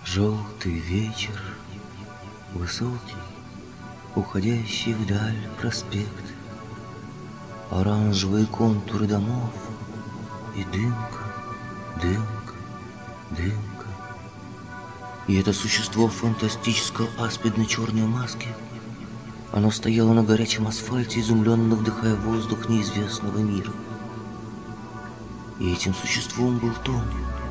Желтый вечер, высокий, уходящий вдаль проспект, оранжевые контуры домов и дымка, дымка, дымка. И это существо в фантастической аспидно-черной маске, оно стояло на горячем асфальте, изумленно вдыхая воздух неизвестного мира. И этим существом был Том.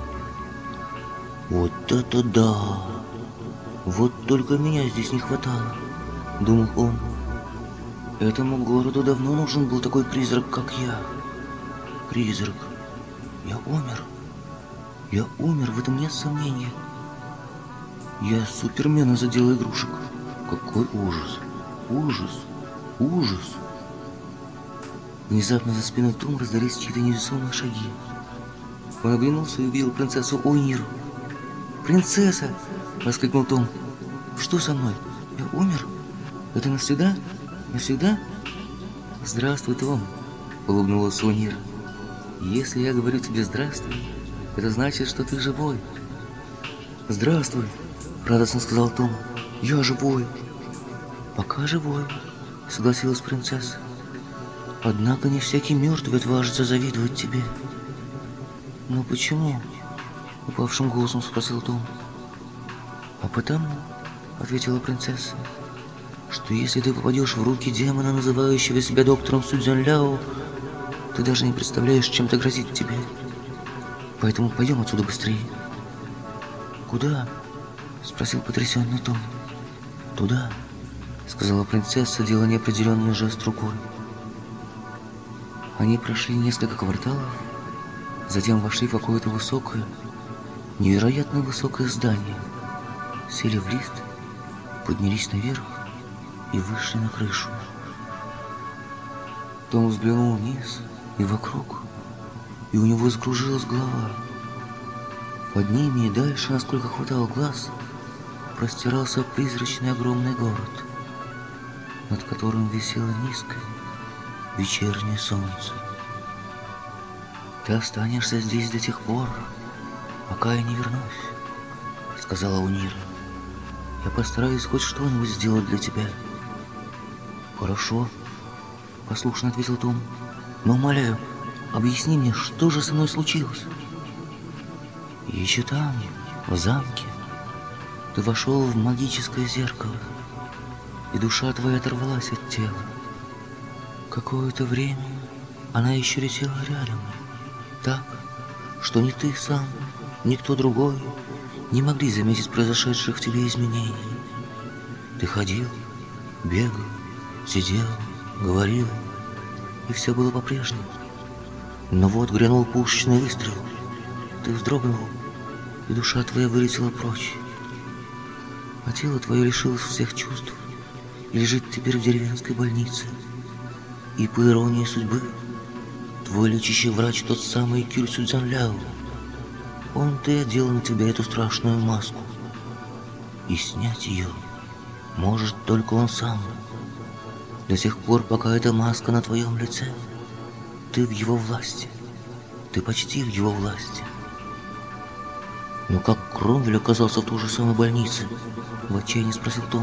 «Вот это да! Вот только меня здесь не хватало», — думал он. «Этому городу давно нужен был такой призрак, как я. Призрак. Я умер. Я умер, в этом нет сомнения. Я Супермена задел игрушек. Какой ужас! Ужас! Ужас!» Внезапно за спиной Тома раздались чьи-то невесомые шаги. Он оглянулся и увидел принцессу Ойниру. «Принцесса!» — воскликнул Том. «Что со мной? Я умер? Это навсегда? Навсегда?» «Здравствуй, Том!» — улыбнулась Ойнира. «Если я говорю тебе «здравствуй», это значит, что ты живой». «Здравствуй!» — радостно сказал Том. «Я живой!» «Пока живой!» — согласилась принцесса. «Однако не всякий мертвый отважится завидовать тебе». «Но почему?» — упавшим голосом спросил Том. «А потому», — ответила принцесса, «что если ты попадешь в руки демона, называющего себя доктором Судзянляо, ты даже не представляешь, чем это грозит тебе. Поэтому пойдем отсюда быстрее». «Куда?» — спросил потрясенный Том. «Туда», — сказала принцесса, делая неопределенный жест рукой. Они прошли несколько кварталов, затем вошли в какое-то высокое, невероятно высокое здание, сели в лифт, поднялись наверх и вышли на крышу. Том взглянул вниз и вокруг, и у него закружилась голова. Под ними и дальше, насколько хватало глаз, простирался призрачный огромный город, над которым висело низкое вечернее солнце. «Ты останешься здесь до тех пор, пока я не вернусь», — сказала Ойнира. «Я постараюсь хоть что-нибудь сделать для тебя». «Хорошо», — послушно ответил Том. «Но умоляю, объясни мне, что же со мной случилось?» «Еще там, в замке, ты вошел в магическое зеркало, и душа твоя оторвалась от тела. Какое-то время она еще летела рядом, так, что ни ты сам, ни кто другой не могли заметить произошедших в тебе изменений. Ты ходил, бегал, сидел, говорил, и все было по-прежнему. Но вот грянул пушечный выстрел, ты вздрогнул, и душа твоя вылетела прочь. А тело твое лишилось всех чувств и лежит теперь в деревенской больнице. И по иронии судьбы, твой лечащий врач тот самый Кюль Судзянляо. Он-то и одел на тебя эту страшную маску. И снять ее может только он сам. До тех пор, пока эта маска на твоем лице, ты в его власти. Ты почти в его власти. «Но как Кромвель оказался в той же самой больнице?» — в отчаянии спросил Том.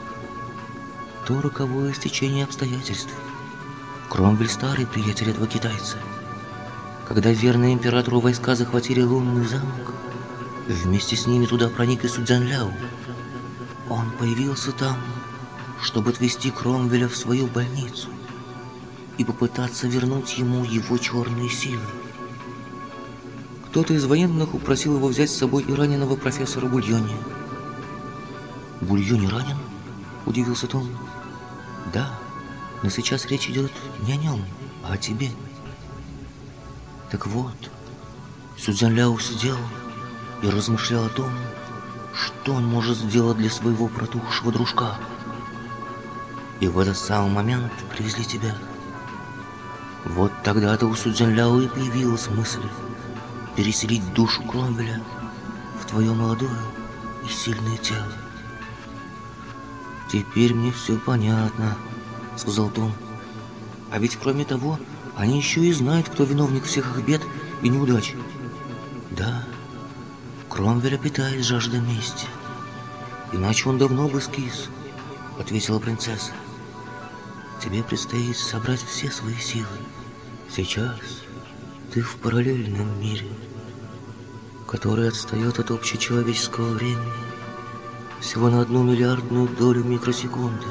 «То роковое стечение обстоятельств. Кромвель — старый приятель этого китайца. Когда верные императору войска захватили лунный замок, вместе с ними туда проник и Судзянляо. Он появился там, чтобы отвезти Кромвеля в свою больницу и попытаться вернуть ему его черные силы. Кто-то из военных упросил его взять с собой и раненого профессора Бульони». «Бульони ранен?» — удивился Том. «Да, но сейчас речь идет не о нем, а о тебе». Так вот, Судзянляо сидел и размышлял о том, что он может сделать для своего протухшего дружка. И в этот самый момент привезли тебя. Вот тогда-то у Судзянляо и появилась мысль переселить душу Кромвеля в твое молодое и сильное тело. «Теперь мне все понятно», — сказал Том. «А ведь кроме того, они еще и знают, кто виновник всех их бед и неудач». «Да, Кромвеля питает жажда мести. Иначе он давно бы скис, ответила принцесса. Тебе предстоит собрать все свои силы. Сейчас ты в параллельном мире, который отстает от общечеловеческого времени всего на 1 миллиардную долю микросекунды.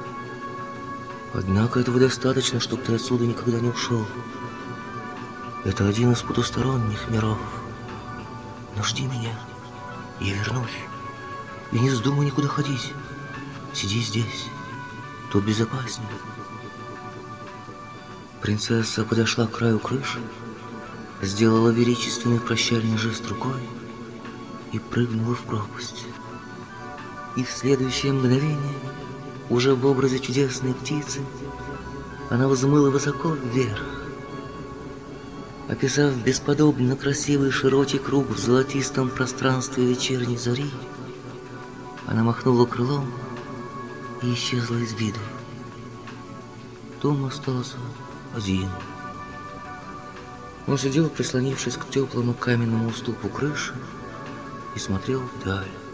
Однако этого достаточно, чтобы ты отсюда никогда не ушел. Это один из потусторонних миров. Но жди меня, я вернусь. И не вздумай никуда ходить. Сиди здесь, тут безопаснее. Принцесса подошла к краю крыши, сделала величественный прощальный жест рукой и прыгнула в пропасть. И в следующее мгновение, уже в образе чудесной птицы, она взмыла высоко вверх. Описав бесподобно красивый широкий круг в золотистом пространстве вечерней зари, она махнула крылом и исчезла из виду. Том остался один. Он сидел, прислонившись к теплому каменному уступу крыши, и смотрел вдаль.